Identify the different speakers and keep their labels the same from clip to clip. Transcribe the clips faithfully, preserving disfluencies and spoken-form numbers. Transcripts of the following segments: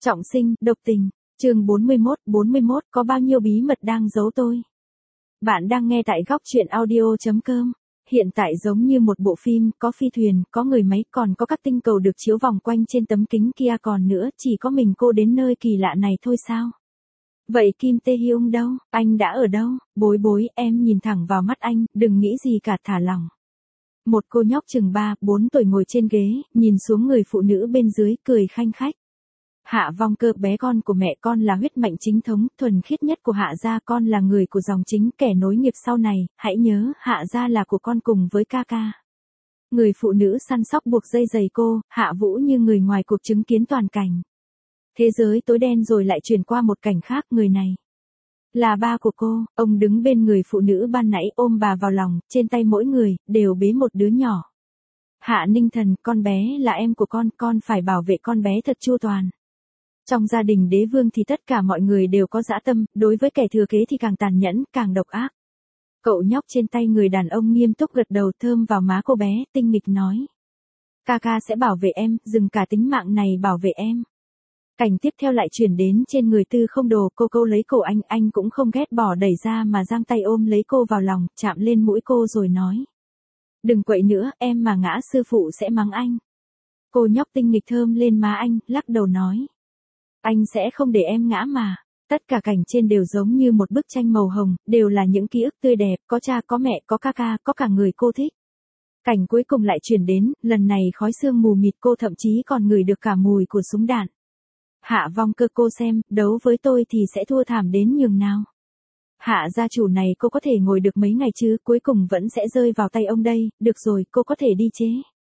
Speaker 1: Trọng sinh, độc tình, chương bốn mươi mốt, bốn mươi mốt có bao nhiêu bí mật đang giấu tôi. Bạn đang nghe tại góc truyện audio.com. Hiện tại giống như một bộ phim, có phi thuyền, có người máy, còn có các tinh cầu được chiếu vòng quanh trên tấm kính kia, còn nữa chỉ có mình cô đến nơi kỳ lạ này thôi sao? Vậy Kim Tae Hyung đâu, anh đã ở đâu? Bối bối, em nhìn thẳng vào mắt anh, đừng nghĩ gì cả, thả lỏng. Một cô nhóc chừng ba, bốn tuổi ngồi trên ghế, nhìn xuống người phụ nữ bên dưới, cười khanh khách. Hạ Vong Cơ, bé con của mẹ con là huyết mạch chính thống, thuần khiết nhất của Hạ gia, con là người của dòng chính, kẻ nối nghiệp sau này, hãy nhớ, Hạ gia là của con cùng với ca ca. Người phụ nữ săn sóc buộc dây giày cô, Hạ Vũ như người ngoài cuộc chứng kiến toàn cảnh. Thế giới tối đen rồi lại chuyển qua một cảnh khác, người này là ba của cô, ông đứng bên người phụ nữ ban nãy ôm bà vào lòng, trên tay mỗi người, đều bế một đứa nhỏ. Hạ Ninh Thần, con bé là em của con, con phải bảo vệ con bé thật chu toàn. Trong gia đình đế vương thì tất cả mọi người đều có dã tâm, đối với kẻ thừa kế thì càng tàn nhẫn, càng độc ác. Cậu nhóc trên tay người đàn ông nghiêm túc gật đầu, thơm vào má cô bé, tinh nghịch nói. Ca ca sẽ bảo vệ em, dừng cả tính mạng này bảo vệ em. Cảnh tiếp theo lại chuyển đến trên người Tư Không Đồ, cô câu lấy cổ anh, anh cũng không ghét bỏ đẩy ra mà giang tay ôm lấy cô vào lòng, chạm lên mũi cô rồi nói. Đừng quậy nữa, em mà ngã sư phụ sẽ mắng anh. Cô nhóc tinh nghịch thơm lên má anh, lắc đầu nói. Anh sẽ không để em ngã mà. Tất cả cảnh trên đều giống như một bức tranh màu hồng, đều là những ký ức tươi đẹp, có cha, có mẹ, có ca ca, có cả người cô thích. Cảnh cuối cùng lại chuyển đến, lần này khói sương mù mịt, cô thậm chí còn ngửi được cả mùi của súng đạn. Hạ Vong Cơ, cô xem, đấu với tôi thì sẽ thua thảm đến nhường nào. Hạ gia chủ này cô có thể ngồi được mấy ngày chứ, cuối cùng vẫn sẽ rơi vào tay ông đây, được rồi, cô có thể đi chế.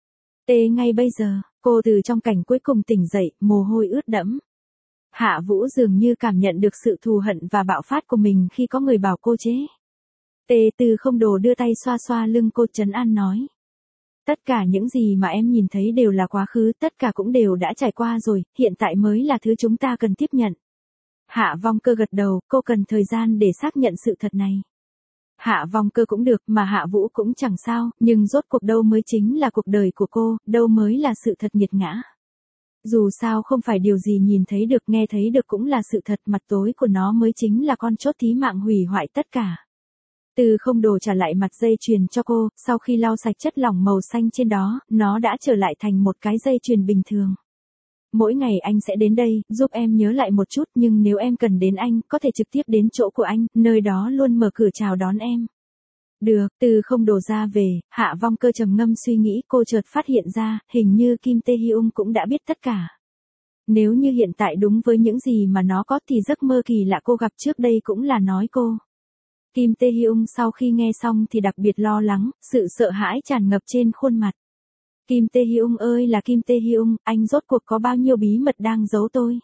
Speaker 1: Tê ngay bây giờ, cô từ trong cảnh cuối cùng tỉnh dậy, mồ hôi ướt đẫm. Hạ Vũ dường như cảm nhận được sự thù hận và bạo phát của mình khi có người bảo cô chế. Tê Tư Không Đồ đưa tay xoa xoa lưng cô, trấn an nói. Tất cả những gì mà em nhìn thấy đều là quá khứ, tất cả cũng đều đã trải qua rồi, hiện tại mới là thứ chúng ta cần tiếp nhận. Hạ Vong Cơ gật đầu, cô cần thời gian để xác nhận sự thật này. Hạ Vong Cơ cũng được, mà Hạ Vũ cũng chẳng sao, nhưng rốt cuộc đâu mới chính là cuộc đời của cô, đâu mới là sự thật nghiệt ngã. Dù sao không phải điều gì nhìn thấy được, nghe thấy được cũng là sự thật, mặt tối của nó mới chính là con chốt thí mạng hủy hoại tất cả. Tư Không Đồ trả lại mặt dây chuyền cho cô, sau khi lau sạch chất lỏng màu xanh trên đó, nó đã trở lại thành một cái dây chuyền bình thường. Mỗi ngày anh sẽ đến đây, giúp em nhớ lại một chút, nhưng nếu em cần đến anh, có thể trực tiếp đến chỗ của anh, nơi đó luôn mở cửa chào đón em. Được, Tư Không Đồ ra về, Hạ Vong Cơ trầm ngâm suy nghĩ, cô chợt phát hiện ra, hình như Kim Tae Hyung cũng đã biết tất cả. Nếu như hiện tại đúng với những gì mà nó có thì giấc mơ kỳ lạ cô gặp trước đây cũng là nói cô. Kim Tae Hyung sau khi nghe xong thì đặc biệt lo lắng, sự sợ hãi tràn ngập trên khuôn mặt. Kim Tae Hyung ơi là Kim Tae Hyung, anh rốt cuộc có bao nhiêu bí mật đang giấu tôi?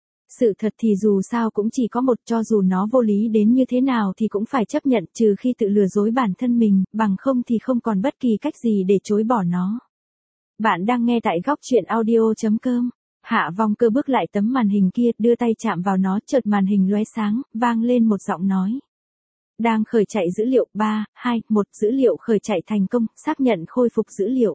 Speaker 1: Sự thật thì dù sao cũng chỉ có một, cho dù nó vô lý đến như thế nào thì cũng phải chấp nhận, trừ khi tự lừa dối bản thân mình, bằng không thì không còn bất kỳ cách gì để chối bỏ nó. Bạn đang nghe tại góc truyện audio.com. Hạ Vong Cơ bước lại tấm màn hình kia, đưa tay chạm vào nó, chợt màn hình lóe sáng, vang lên một giọng nói. Đang khởi chạy dữ liệu, ba, hai, một, dữ liệu khởi chạy thành công, xác nhận khôi phục dữ liệu.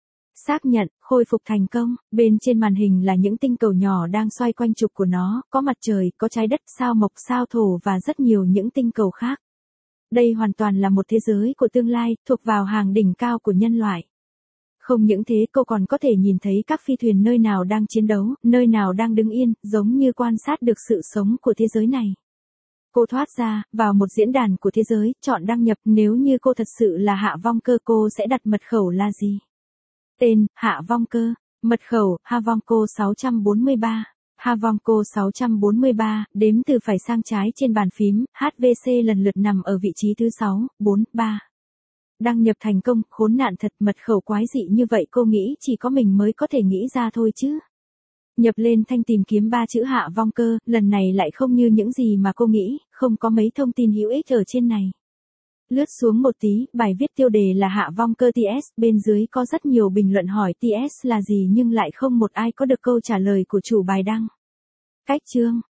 Speaker 1: Xác nhận, khôi phục thành công, bên trên màn hình là những tinh cầu nhỏ đang xoay quanh trục của nó, có mặt trời, có trái đất, sao mộc, sao thổ và rất nhiều những tinh cầu khác. Đây hoàn toàn là một thế giới của tương lai, thuộc vào hàng đỉnh cao của nhân loại. Không những thế, cô còn có thể nhìn thấy các phi thuyền nơi nào đang chiến đấu, nơi nào đang đứng yên, giống như quan sát được sự sống của thế giới này. Cô thoát ra, vào một diễn đàn của thế giới, chọn đăng nhập, nếu như cô thật sự là Hạ Vong Cơ, cô sẽ đặt mật khẩu là gì? Tên, Hạ Vong Cơ. Mật khẩu, Havonco sáu trăm bốn mươi ba. Havonco sáu trăm bốn mươi ba, đếm từ phải sang trái trên bàn phím, hát vê xê lần lượt nằm ở vị trí thứ sáu, bốn, ba. Đăng nhập thành công, khốn nạn thật, mật khẩu quái dị như vậy cô nghĩ chỉ có mình mới có thể nghĩ ra thôi chứ. Nhập lên thanh tìm kiếm ba chữ Hạ Vong Cơ, lần này lại không như những gì mà cô nghĩ, không có mấy thông tin hữu ích ở trên này. Lướt xuống một tí, bài viết tiêu đề là Hạ Vong Cơ tê ét, bên dưới có rất nhiều bình luận hỏi tê ét là gì nhưng lại không một ai có được câu trả lời của chủ bài đăng. Cách chương